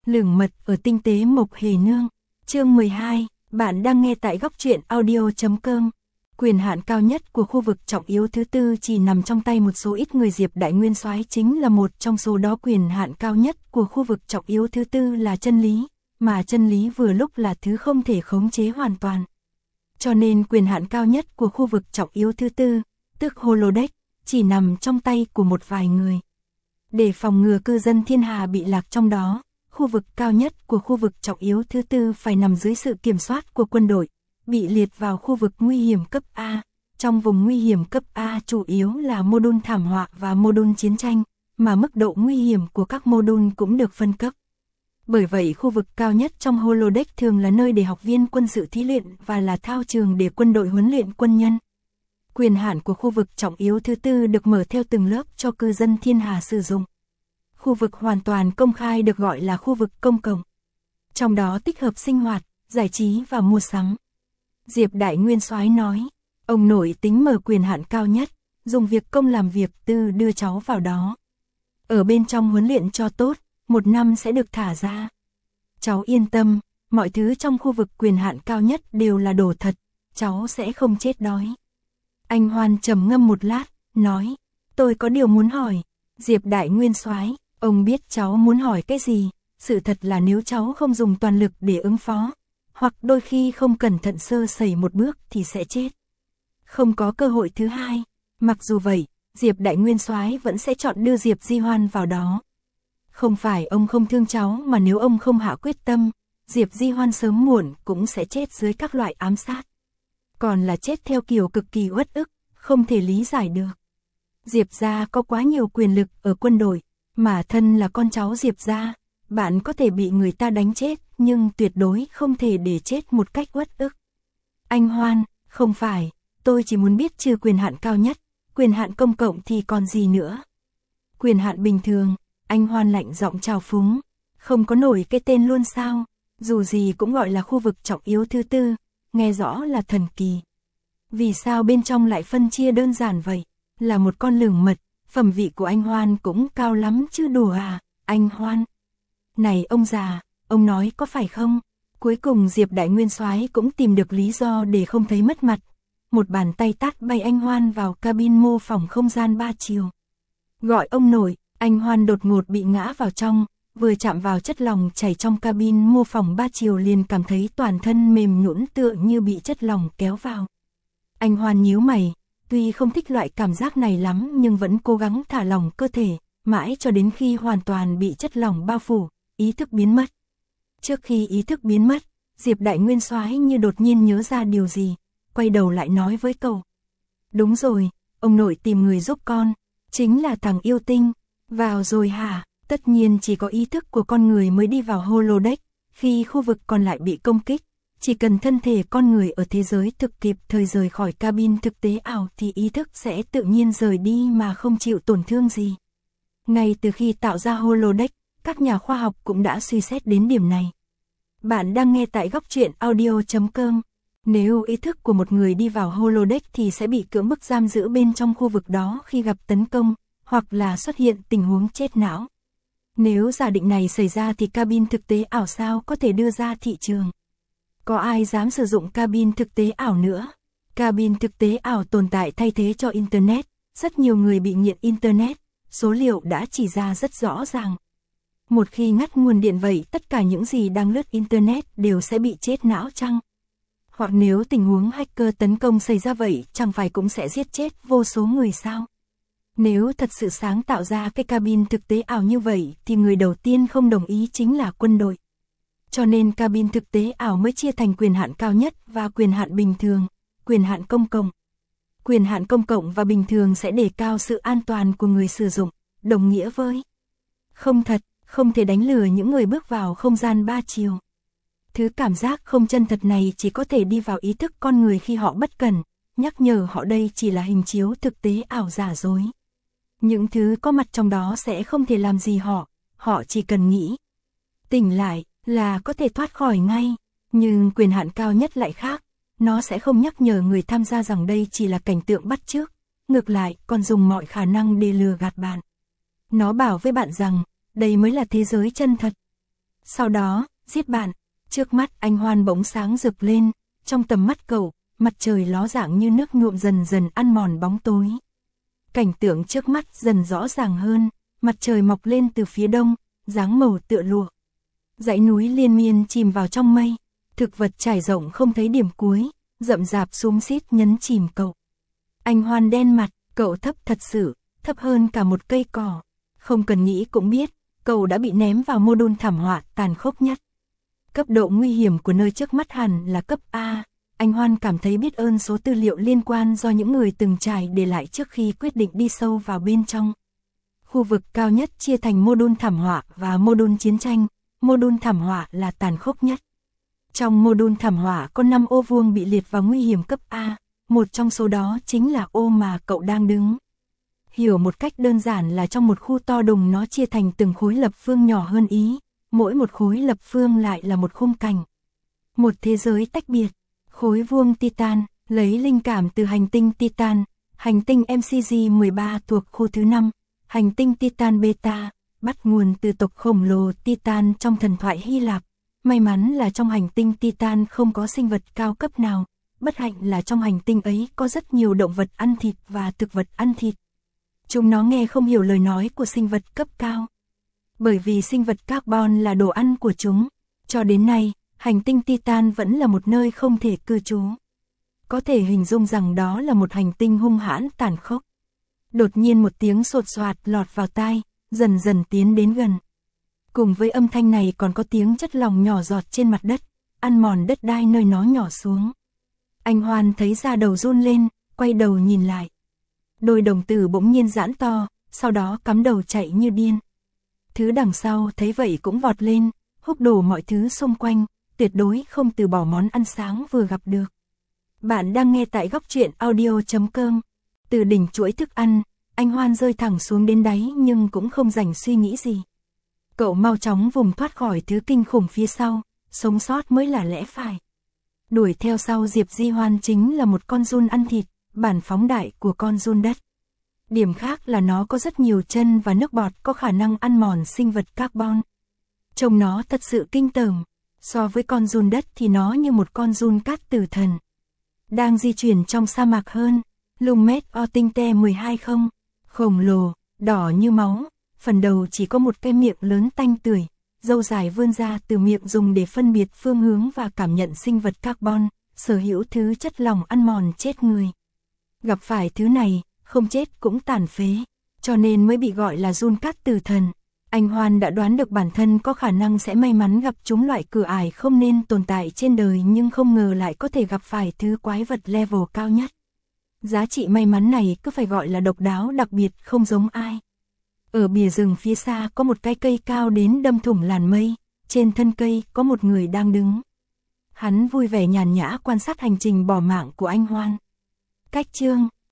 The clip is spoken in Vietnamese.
Lửng mật ở tinh tế Mộc Hề Nương. Chương 12, bạn đang nghe tại góc truyện audio.com. Quyền hạn cao nhất của khu vực trọng yếu thứ tư chỉ nằm trong tay một số ít người. Diệp Đại Nguyên Soái chính là một trong số đó. Quyền hạn cao nhất của khu vực trọng yếu thứ tư là chân lý, mà chân lý vừa lúc là thứ không thể khống chế hoàn toàn. Cho nên quyền hạn cao nhất của khu vực trọng yếu thứ tư, tức Holodeck, chỉ nằm trong tay của một vài người. Để phòng ngừa cư dân thiên hà bị lạc trong đó, khu vực cao nhất của khu vực trọng yếu thứ tư phải nằm dưới sự kiểm soát của quân đội, bị liệt vào khu vực nguy hiểm cấp A. Trong vùng nguy hiểm cấp A chủ yếu là mô đun thảm họa và mô đun chiến tranh, mà mức độ nguy hiểm của các mô đun cũng được phân cấp. Bởi vậy khu vực cao nhất trong Holodeck thường là nơi để học viên quân sự thí luyện và là thao trường để quân đội huấn luyện quân nhân. Quyền hạn của khu vực trọng yếu thứ tư được mở theo từng lớp cho cư dân thiên hà sử dụng. Khu vực hoàn toàn công khai được gọi là khu vực công cộng. Trong đó tích hợp sinh hoạt, giải trí và mua sắm. Diệp Đại Nguyên Soái nói, ông nổi tính mở quyền hạn cao nhất, dùng việc công làm việc tư đưa cháu vào đó. Ở bên trong huấn luyện cho tốt, 1 năm sẽ được thả ra. Cháu yên tâm, mọi thứ trong khu vực quyền hạn cao nhất đều là đồ thật, cháu sẽ không chết đói. Anh Hoan trầm ngâm một lát, nói, tôi có điều muốn hỏi. Diệp Đại Nguyên Soái, ông biết cháu muốn hỏi cái gì, sự thật là nếu cháu không dùng toàn lực để ứng phó, hoặc đôi khi không cẩn thận sơ sẩy một bước thì sẽ chết. Không có cơ hội thứ hai. Mặc dù vậy, Diệp Đại Nguyên Soái vẫn sẽ chọn đưa Diệp Di Hoan vào đó. Không phải ông không thương cháu mà nếu ông không hạ quyết tâm, Diệp Di Hoan sớm muộn cũng sẽ chết dưới các loại ám sát. Còn là chết theo kiểu cực kỳ uất ức, không thể lý giải được. Diệp gia có quá nhiều quyền lực ở quân đội, mà thân là con cháu Diệp gia, bạn có thể bị người ta đánh chết, nhưng tuyệt đối không thể để chết một cách uất ức. Anh Hoan, không phải, tôi chỉ muốn biết trừ quyền hạn cao nhất, quyền hạn công cộng thì còn gì nữa. Quyền hạn bình thường, anh Hoan lạnh giọng trào phúng, không có nổi cái tên luôn sao, dù gì cũng gọi là khu vực trọng yếu thứ tư, nghe rõ là thần kỳ. Vì sao bên trong lại phân chia đơn giản vậy, là một con lửng mật, phẩm vị của anh Hoan cũng cao lắm chứ đùa à, anh Hoan. Này ông già, ông nói có phải không? Cuối cùng Diệp Đại Nguyên Soái cũng tìm được lý do để không thấy mất mặt. Một bàn tay tát bay anh Hoan vào cabin mô phỏng không gian 3 chiều. Gọi ông nội, anh Hoan đột ngột bị ngã vào trong, vừa chạm vào chất lỏng chảy trong cabin mô phỏng 3 chiều liền cảm thấy toàn thân mềm nhũn tựa như bị chất lỏng kéo vào. Anh Hoan nhíu mày, tuy không thích loại cảm giác này lắm nhưng vẫn cố gắng thả lỏng cơ thể, mãi cho đến khi hoàn toàn bị chất lỏng bao phủ, ý thức biến mất. Trước khi ý thức biến mất, Diệp Đại Nguyên Soái như đột nhiên nhớ ra điều gì, quay đầu lại nói với cậu. Đúng rồi, ông nội tìm người giúp con, chính là thằng yêu tinh. Vào rồi hả? Tất nhiên chỉ có ý thức của con người mới đi vào Holodeck, khi khu vực còn lại bị công kích. Chỉ cần thân thể con người ở thế giới thực kịp thời rời khỏi cabin thực tế ảo thì ý thức sẽ tự nhiên rời đi mà không chịu tổn thương gì. Ngay từ khi tạo ra Holodeck, các nhà khoa học cũng đã suy xét đến điểm này. Bạn đang nghe tại góc truyện audio.com. Nếu ý thức của một người đi vào Holodeck thì sẽ bị cưỡng bức giam giữ bên trong khu vực đó khi gặp tấn công, hoặc là xuất hiện tình huống chết não. Nếu giả định này xảy ra thì cabin thực tế ảo sao có thể đưa ra thị trường? Có ai dám sử dụng cabin thực tế ảo nữa? Cabin thực tế ảo tồn tại thay thế cho Internet, rất nhiều người bị nghiện Internet, số liệu đã chỉ ra rất rõ ràng. Một khi ngắt nguồn điện vậy tất cả những gì đang lướt Internet đều sẽ bị chết não chăng? Hoặc nếu tình huống hacker tấn công xảy ra vậy chẳng phải cũng sẽ giết chết vô số người sao? Nếu thật sự sáng tạo ra cái cabin thực tế ảo như vậy thì người đầu tiên không đồng ý chính là quân đội. Cho nên cabin thực tế ảo mới chia thành quyền hạn cao nhất và quyền hạn bình thường, quyền hạn công cộng. Quyền hạn công cộng và bình thường sẽ đề cao sự an toàn của người sử dụng, đồng nghĩa với không thật, không thể đánh lừa những người bước vào không gian 3 chiều. Thứ cảm giác không chân thật này chỉ có thể đi vào ý thức con người khi họ bất cẩn, nhắc nhở họ đây chỉ là hình chiếu thực tế ảo giả dối. Những thứ có mặt trong đó sẽ không thể làm gì họ chỉ cần nghĩ. Tỉnh lại là có thể thoát khỏi ngay, nhưng quyền hạn cao nhất lại khác, nó sẽ không nhắc nhở người tham gia rằng đây chỉ là cảnh tượng bắt chước, ngược lại còn dùng mọi khả năng để lừa gạt bạn. Nó bảo với bạn rằng, đây mới là thế giới chân thật. Sau đó, giết bạn. Trước mắt anh Hoan bỗng sáng rực lên, trong tầm mắt cậu, mặt trời ló dạng như nước nhuộm dần dần ăn mòn bóng tối. Cảnh tượng trước mắt dần rõ ràng hơn, mặt trời mọc lên từ phía đông, dáng màu tựa lụa. Dãy núi liên miên chìm vào trong mây, thực vật trải rộng không thấy điểm cuối, rậm rạp xúm xít nhấn chìm cậu. Anh Hoan đen mặt, cậu thấp thật sự, thấp hơn cả một cây cỏ. Không cần nghĩ cũng biết, cậu đã bị ném vào mô đun thảm họa tàn khốc nhất. Cấp độ nguy hiểm của nơi trước mắt hẳn là cấp A. Anh Hoan cảm thấy biết ơn số tư liệu liên quan do những người từng trải để lại trước khi quyết định đi sâu vào bên trong. Khu vực cao nhất chia thành mô đun thảm họa và mô đun chiến tranh. Mô đun thảm họa là tàn khốc nhất. Trong mô đun thảm họa có 5 ô vuông bị liệt vào nguy hiểm cấp A. Một trong số đó chính là ô mà cậu đang đứng. Hiểu một cách đơn giản là trong một khu to đùng nó chia thành từng khối lập phương nhỏ hơn ý. Mỗi một khối lập phương lại là một khung cảnh. Một thế giới tách biệt. Khối vuông Titan, lấy linh cảm từ hành tinh Titan, hành tinh MCG-13 thuộc khu thứ 5, hành tinh Titan Beta, bắt nguồn từ tộc khổng lồ Titan trong thần thoại Hy Lạp. May mắn là trong hành tinh Titan không có sinh vật cao cấp nào, bất hạnh là trong hành tinh ấy có rất nhiều động vật ăn thịt và thực vật ăn thịt. Chúng nó nghe không hiểu lời nói của sinh vật cấp cao. Bởi vì sinh vật carbon là đồ ăn của chúng, cho đến nay, hành tinh Titan vẫn là một nơi không thể cư trú. Có thể hình dung rằng đó là một hành tinh hung hãn tàn khốc. Đột nhiên một tiếng sột soạt lọt vào tai, dần dần tiến đến gần. Cùng với âm thanh này còn có tiếng chất lỏng nhỏ giọt trên mặt đất, ăn mòn đất đai nơi nó nhỏ xuống. Anh Hoan thấy da đầu run lên, quay đầu nhìn lại. Đôi đồng tử bỗng nhiên giãn to, sau đó cắm đầu chạy như điên. Thứ đằng sau thấy vậy cũng vọt lên, húc đổ mọi thứ xung quanh, tuyệt đối không từ bỏ món ăn sáng vừa gặp được. Bạn đang nghe tại góc truyện audio.com. Từ đỉnh chuỗi thức ăn, anh Hoan rơi thẳng xuống đến đáy nhưng cũng không rảnh suy nghĩ gì. Cậu mau chóng vùng thoát khỏi thứ kinh khủng phía sau, sống sót mới là lẽ phải. Đuổi theo sau Diệp Di Hoan chính là một con giun ăn thịt, bản phóng đại của con giun đất. Điểm khác là nó có rất nhiều chân và nước bọt có khả năng ăn mòn sinh vật carbon. Trông nó thật sự kinh tởm, so với con giun đất thì nó như một con giun cát tử thần. Đang di chuyển trong sa mạc hơn, Lumet o tinh te 12 không, khổng lồ, đỏ như máu, phần đầu chỉ có một cái miệng lớn tanh tưởi, râu dài vươn ra từ miệng dùng để phân biệt phương hướng và cảm nhận sinh vật carbon, sở hữu thứ chất lỏng ăn mòn chết người. Gặp phải thứ này, không chết cũng tàn phế, cho nên mới bị gọi là giun cát tử thần. Anh Hoan đã đoán được bản thân có khả năng sẽ may mắn gặp chúng loại cửa ải không nên tồn tại trên đời nhưng không ngờ lại có thể gặp phải thứ quái vật level cao nhất. Giá trị may mắn này cứ phải gọi là độc đáo đặc biệt không giống ai. Ở bìa rừng phía xa có một cái cây cao đến đâm thủng làn mây, trên thân cây có một người đang đứng. Hắn vui vẻ nhàn nhã quan sát hành trình bỏ mạng của anh Hoan. Cách chương